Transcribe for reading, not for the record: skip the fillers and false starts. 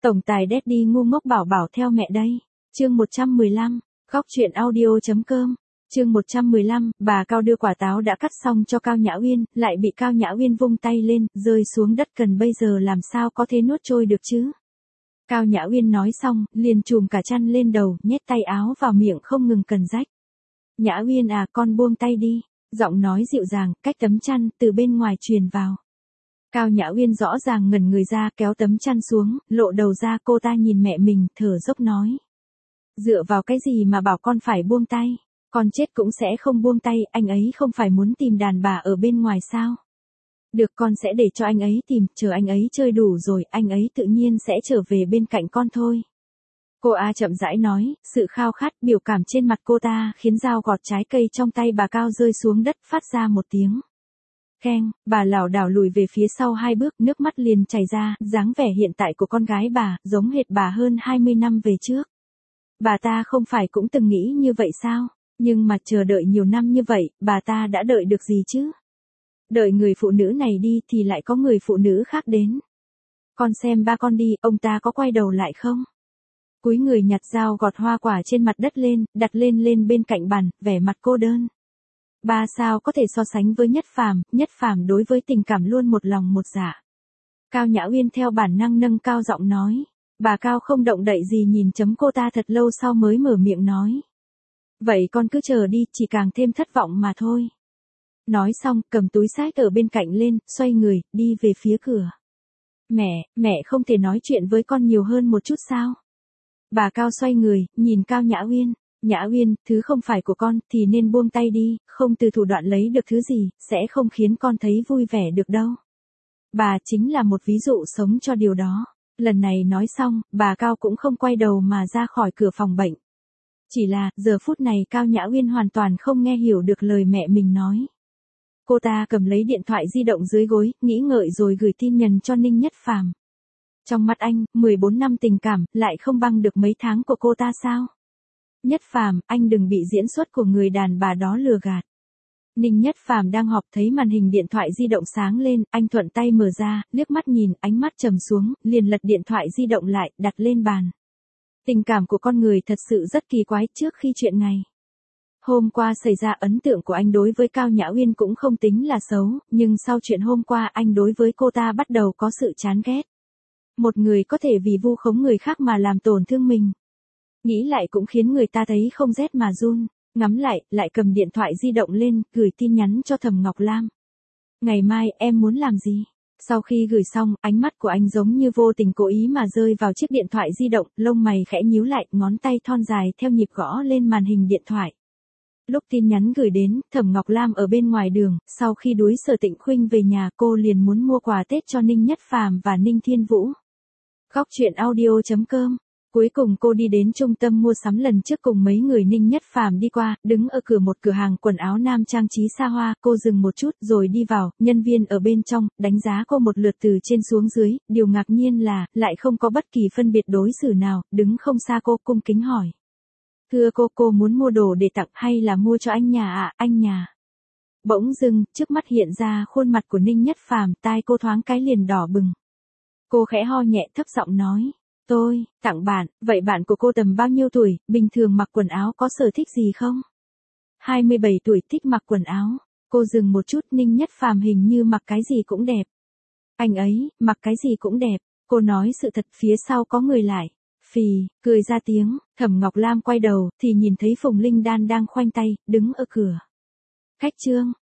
Tổng tài Daddy ngu ngốc bảo bảo theo mẹ đây. Chương 115, Góc truyện audio.com. Chương 115, bà Cao đưa quả táo đã cắt xong cho Cao Nhã Uyên, lại bị Cao Nhã Uyên vung tay lên, rơi xuống đất, cần bây giờ làm sao có thể nuốt trôi được chứ. Cao Nhã Uyên nói xong, liền chùm cả chăn lên đầu, nhét tay áo vào miệng không ngừng cần rách. Nhã Uyên à, con buông tay đi. Giọng nói dịu dàng, cách tấm chăn, từ bên ngoài truyền vào. Cao Nhã Uyên rõ ràng ngẩn người ra, kéo tấm chăn xuống, lộ đầu ra, cô ta nhìn mẹ mình, thở dốc nói. Dựa vào cái gì mà bảo con phải buông tay? Con chết cũng sẽ không buông tay, anh ấy không phải muốn tìm đàn bà ở bên ngoài sao? Được, con sẽ để cho anh ấy tìm, chờ anh ấy chơi đủ rồi, anh ấy tự nhiên sẽ trở về bên cạnh con thôi. Cô A chậm rãi nói, sự khao khát, biểu cảm trên mặt cô ta khiến dao gọt trái cây trong tay bà Cao rơi xuống đất, phát ra một tiếng. Keng, bà lảo đảo lùi về phía sau 2 bước, nước mắt liền chảy ra, dáng vẻ hiện tại của con gái bà, giống hệt bà hơn 20 năm về trước. Bà ta không phải cũng từng nghĩ như vậy sao? Nhưng mà chờ đợi nhiều năm như vậy, bà ta đã đợi được gì chứ? Đợi người phụ nữ này đi thì lại có người phụ nữ khác đến. Con xem ba con đi, ông ta có quay đầu lại không? Cúi người nhặt dao gọt hoa quả trên mặt đất lên, đặt lên bên cạnh bàn, vẻ mặt cô đơn. Ba sao có thể so sánh với Nhất Phàm đối với tình cảm luôn một lòng một dạ. Cao Nhã Uyên theo bản năng nâng cao giọng nói. Bà Cao không động đậy gì, nhìn chấm cô ta thật lâu sau mới mở miệng nói. Vậy con cứ chờ đi, chỉ càng thêm thất vọng mà thôi. Nói xong, cầm túi xách ở bên cạnh lên, xoay người, đi về phía cửa. Mẹ không thể nói chuyện với con nhiều hơn một chút sao? Bà Cao xoay người, nhìn Cao Nhã Uyên. Nhã Uyên, thứ không phải của con, thì nên buông tay đi, không từ thủ đoạn lấy được thứ gì, sẽ không khiến con thấy vui vẻ được đâu. Bà chính là một ví dụ sống cho điều đó. Lần này nói xong, bà Cao cũng không quay đầu mà ra khỏi cửa phòng bệnh. Chỉ là, giờ phút này Cao Nhã Uyên hoàn toàn không nghe hiểu được lời mẹ mình nói. Cô ta cầm lấy điện thoại di động dưới gối, nghĩ ngợi rồi gửi tin nhắn cho Ninh Nhất Phàm. Trong mắt anh, 14 năm tình cảm, lại không bằng được mấy tháng của cô ta sao? Nhất Phàm, anh đừng bị diễn xuất của người đàn bà đó lừa gạt. Ninh Nhất Phàm đang họp, thấy màn hình điện thoại di động sáng lên, anh thuận tay mở ra, liếc mắt nhìn, ánh mắt trầm xuống, liền lật điện thoại di động lại, đặt lên bàn. Tình cảm của con người thật sự rất kỳ quái. Trước khi chuyện ngày hôm qua xảy ra, ấn tượng của anh đối với Cao Nhã Uyên cũng không tính là xấu, nhưng sau chuyện hôm qua anh đối với cô ta bắt đầu có sự chán ghét. Một người có thể vì vu khống người khác mà làm tổn thương mình. Nghĩ lại cũng khiến người ta thấy không rét mà run. Ngắm lại cầm điện thoại di động lên, gửi tin nhắn cho Thẩm Ngọc Lam. Ngày mai, em muốn làm gì? Sau khi gửi xong, ánh mắt của anh giống như vô tình cố ý mà rơi vào chiếc điện thoại di động, lông mày khẽ nhíu lại, ngón tay thon dài theo nhịp gõ lên màn hình điện thoại. Lúc tin nhắn gửi đến, Thẩm Ngọc Lam ở bên ngoài đường, sau khi đuổi Sở Tịnh Khuynh về nhà, cô liền muốn mua quà Tết cho Ninh Nhất Phàm và Ninh Thiên Vũ. Góc truyện audio.com. Cuối cùng cô đi đến trung tâm mua sắm lần trước cùng mấy người Ninh Nhất Phàm đi qua, đứng ở cửa một cửa hàng quần áo nam trang trí xa hoa, cô dừng một chút rồi đi vào, nhân viên ở bên trong, đánh giá cô một lượt từ trên xuống dưới, điều ngạc nhiên là, lại không có bất kỳ phân biệt đối xử nào, đứng không xa cô cung kính hỏi. Thưa cô muốn mua đồ để tặng hay là mua cho anh nhà ạ, anh nhà? Bỗng dưng, trước mắt hiện ra khuôn mặt của Ninh Nhất Phàm, tai cô thoáng cái liền đỏ bừng. Cô khẽ ho nhẹ thấp giọng nói. Tôi, tặng bạn, vậy bạn của cô tầm bao nhiêu tuổi, bình thường mặc quần áo có sở thích gì không? 27 tuổi, thích mặc quần áo. Cô dừng một chút, Ninh Nhất Phàm hình như mặc cái gì cũng đẹp. Anh ấy, mặc cái gì cũng đẹp. Cô nói sự thật, phía sau có người lại. Phì, cười ra tiếng, Thẩm Ngọc Lam quay đầu, thì nhìn thấy Phùng Linh Đan đang khoanh tay, đứng ở cửa. Khách Trương,